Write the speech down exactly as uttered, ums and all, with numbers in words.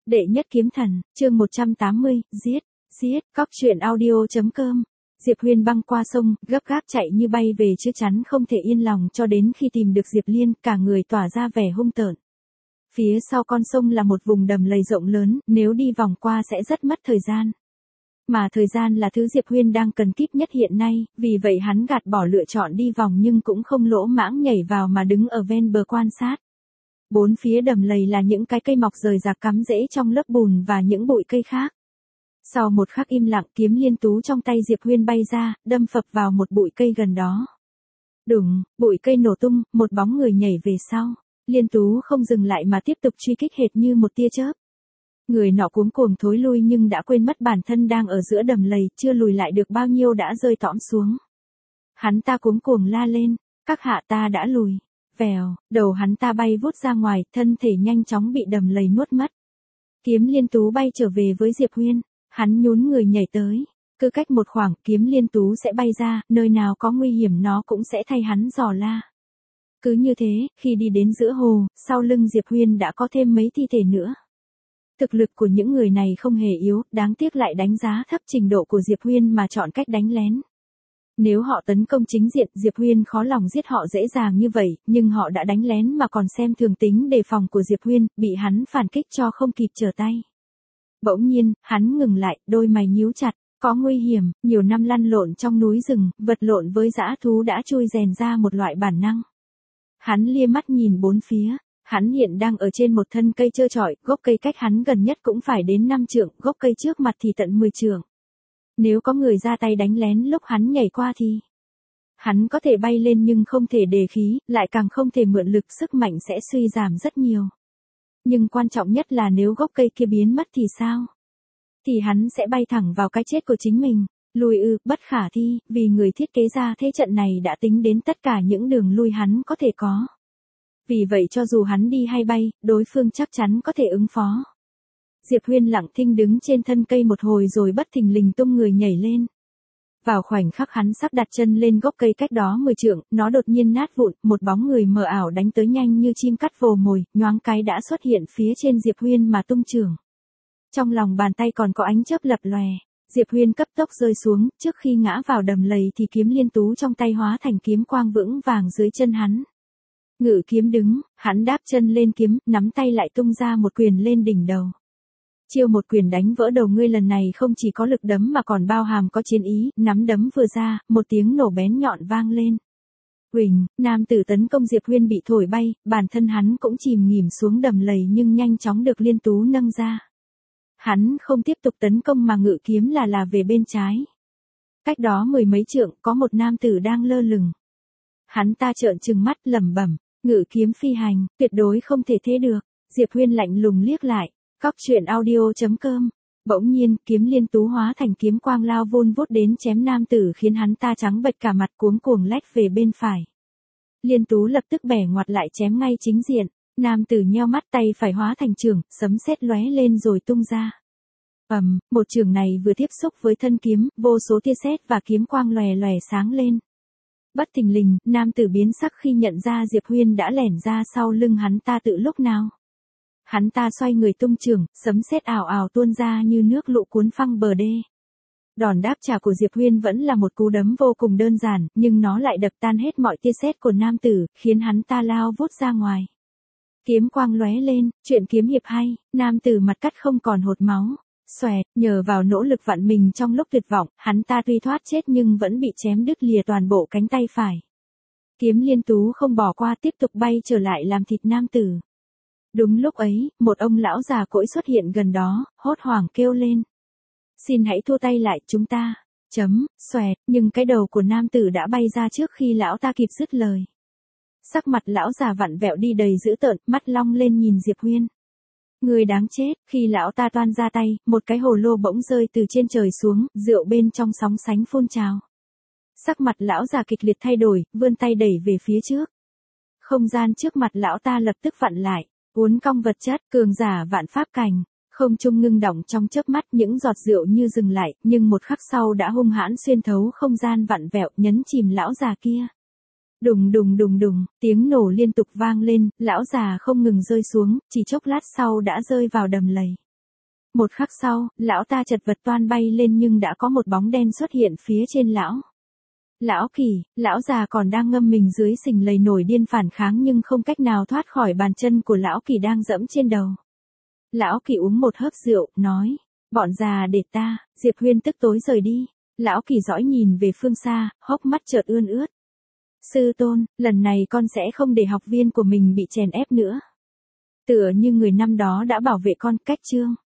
Đệ nhất kiếm thần, chương một trăm tám mươi, giết, giết, cóc truyện audio.com. Diệp Huyên băng qua sông, gấp gáp chạy như bay về chứ chắn không thể yên lòng cho đến khi tìm được Diệp Liên, cả người tỏa ra vẻ hung tợn. Phía sau con sông là một vùng đầm lầy rộng lớn, nếu đi vòng qua sẽ rất mất thời gian. Mà thời gian là thứ Diệp Huyên đang cần kíp nhất hiện nay, vì vậy hắn gạt bỏ lựa chọn đi vòng nhưng cũng không lỗ mãng nhảy vào mà đứng ở ven bờ quan sát. Bốn phía đầm lầy là những cái cây mọc rời rạc cắm rễ trong lớp bùn và những bụi cây khác. Sau một khắc im lặng, kiếm liên tú trong tay Diệp Huyên bay ra, đâm phập vào một bụi cây gần đó. Đùng, bụi cây nổ tung, một bóng người nhảy về sau. Liên tú không dừng lại mà tiếp tục truy kích hệt như một tia chớp. Người nọ cuống cuồng thối lui nhưng đã quên mất bản thân đang ở giữa đầm lầy, chưa lùi lại được bao nhiêu đã rơi tõm xuống. Hắn ta cuống cuồng la lên, các hạ ta đã lùi. Vèo, đầu hắn ta bay vút ra ngoài, thân thể nhanh chóng bị đầm lầy nuốt mất. Kiếm liên tú bay trở về với Diệp Huyên, hắn nhún người nhảy tới. Cứ cách một khoảng, kiếm liên tú sẽ bay ra, nơi nào có nguy hiểm nó cũng sẽ thay hắn dò la. Cứ như thế, khi đi đến giữa hồ, sau lưng Diệp Huyên đã có thêm mấy thi thể nữa. Thực lực của những người này không hề yếu, đáng tiếc lại đánh giá thấp trình độ của Diệp Huyên mà chọn cách đánh lén. Nếu họ tấn công chính diện, Diệp Huyên khó lòng giết họ dễ dàng như vậy, nhưng họ đã đánh lén mà còn xem thường tính đề phòng của Diệp Huyên, bị hắn phản kích cho không kịp trở tay. Bỗng nhiên, hắn ngừng lại, đôi mày nhíu chặt, có nguy hiểm, nhiều năm lăn lộn trong núi rừng, vật lộn với dã thú đã chui rèn ra một loại bản năng. Hắn lia mắt nhìn bốn phía, hắn hiện đang ở trên một thân cây trơ trọi, gốc cây cách hắn gần nhất cũng phải đến năm trượng, gốc cây trước mặt thì tận mười trượng. Nếu có người ra tay đánh lén lúc hắn nhảy qua thì hắn có thể bay lên nhưng không thể đề khí, lại càng không thể mượn lực, sức mạnh sẽ suy giảm rất nhiều. Nhưng quan trọng nhất là nếu gốc cây kia biến mất thì sao? Thì hắn sẽ bay thẳng vào cái chết của chính mình. Lùi ư, bất khả thi, vì người thiết kế ra thế trận này đã tính đến tất cả những đường lui hắn có thể có. Vì vậy cho dù hắn đi hay bay, đối phương chắc chắn có thể ứng phó. Diệp Huyên lặng thinh đứng trên thân cây một hồi rồi bất thình lình tung người nhảy lên. Vào khoảnh khắc hắn sắp đặt chân lên gốc cây cách đó mười trượng, nó đột nhiên nát vụn, một bóng người mờ ảo đánh tới nhanh như chim cắt vồ mồi, nhoáng cái đã xuất hiện phía trên Diệp Huyên mà tung chưởng. Trong lòng bàn tay còn có ánh chớp lập lòe, Diệp Huyên cấp tốc rơi xuống, trước khi ngã vào đầm lầy thì kiếm liên tú trong tay hóa thành kiếm quang vững vàng dưới chân hắn. Ngự kiếm đứng, hắn đáp chân lên kiếm, nắm tay lại tung ra một quyền lên đỉnh đầu. Chiêu một quyền đánh vỡ đầu ngươi lần này không chỉ có lực đấm mà còn bao hàm có chiến ý, nắm đấm vừa ra, một tiếng nổ bén nhọn vang lên. Huỳnh, nam tử tấn công Diệp Huyên bị thổi bay, bản thân hắn cũng chìm nghỉm xuống đầm lầy nhưng nhanh chóng được liên tú nâng ra. Hắn không tiếp tục tấn công mà ngự kiếm là là về bên trái. Cách đó mười mấy trượng có một nam tử đang lơ lửng. Hắn ta trợn trừng mắt lẩm bẩm, ngự kiếm phi hành, tuyệt đối không thể thế được. Diệp Huyên lạnh lùng liếc lại, cóc truyện audio.com. Bỗng nhiên, kiếm liên tú hóa thành kiếm quang lao vun vút đến chém nam tử khiến hắn ta trắng bệch cả mặt, cuống cuồng lách về bên phải. Liên tú lập tức bẻ ngoặt lại chém ngay chính diện. Nam tử nheo mắt, tay phải hóa thành chưởng, sấm sét lóe lên rồi tung ra. Ầm, um, một chưởng này vừa tiếp xúc với thân kiếm, vô số tia sét và kiếm quang lòe lòe sáng lên. Bất thình lình, nam tử biến sắc khi nhận ra Diệp Huyên đã lẻn ra sau lưng hắn ta từ lúc nào. Hắn ta xoay người tung chưởng, sấm sét ảo ảo tuôn ra như nước lũ cuốn phăng bờ đê. Đòn đáp trả của Diệp Huyên vẫn là một cú đấm vô cùng đơn giản, nhưng nó lại đập tan hết mọi tia sét của nam tử, khiến hắn ta lao vút ra ngoài. Kiếm quang lóe lên, chuyện kiếm hiệp hay, nam tử mặt cắt không còn hột máu. Xoẹt, nhờ vào nỗ lực vặn mình trong lúc tuyệt vọng, hắn ta tuy thoát chết nhưng vẫn bị chém đứt lìa toàn bộ cánh tay phải. Kiếm liên tú không bỏ qua, tiếp tục bay trở lại làm thịt nam tử. Đúng lúc ấy, một ông lão già cỗi xuất hiện gần đó, hốt hoảng kêu lên. Xin hãy thua tay lại chúng ta. Chấm, xoẹt, nhưng cái đầu của nam tử đã bay ra trước khi lão ta kịp dứt lời. Sắc mặt lão già vặn vẹo đi đầy dữ tợn, mắt long lên nhìn Diệp Huyên. Người đáng chết, khi lão ta toan ra tay, một cái hồ lô bỗng rơi từ trên trời xuống, rượu bên trong sóng sánh phun trào. Sắc mặt lão già kịch liệt thay đổi, vươn tay đẩy về phía trước. Không gian trước mặt lão ta lập tức vặn lại, uốn cong vật chất, cường giả vạn pháp cảnh. Không trung ngưng đọng trong chớp mắt, những giọt rượu như dừng lại, nhưng một khắc sau đã hung hãn xuyên thấu không gian vặn vẹo, nhấn chìm lão già kia. Đùng đùng đùng đùng, tiếng nổ liên tục vang lên, lão già không ngừng rơi xuống, chỉ chốc lát sau đã rơi vào đầm lầy. Một khắc sau, lão ta chật vật toan bay lên nhưng đã có một bóng đen xuất hiện phía trên lão. Lão Kỳ, lão già còn đang ngâm mình dưới sình lầy nổi điên phản kháng nhưng không cách nào thoát khỏi bàn chân của lão Kỳ đang dẫm trên đầu. Lão Kỳ uống một hớp rượu, nói, bọn già để ta. Diệp Huyên tức tối rời đi. Lão Kỳ dõi nhìn về phương xa, hốc mắt chợt ươn ướt. Sư tôn, lần này con sẽ không để học viên của mình bị chèn ép nữa. Tựa như người năm đó đã bảo vệ con. Cách chương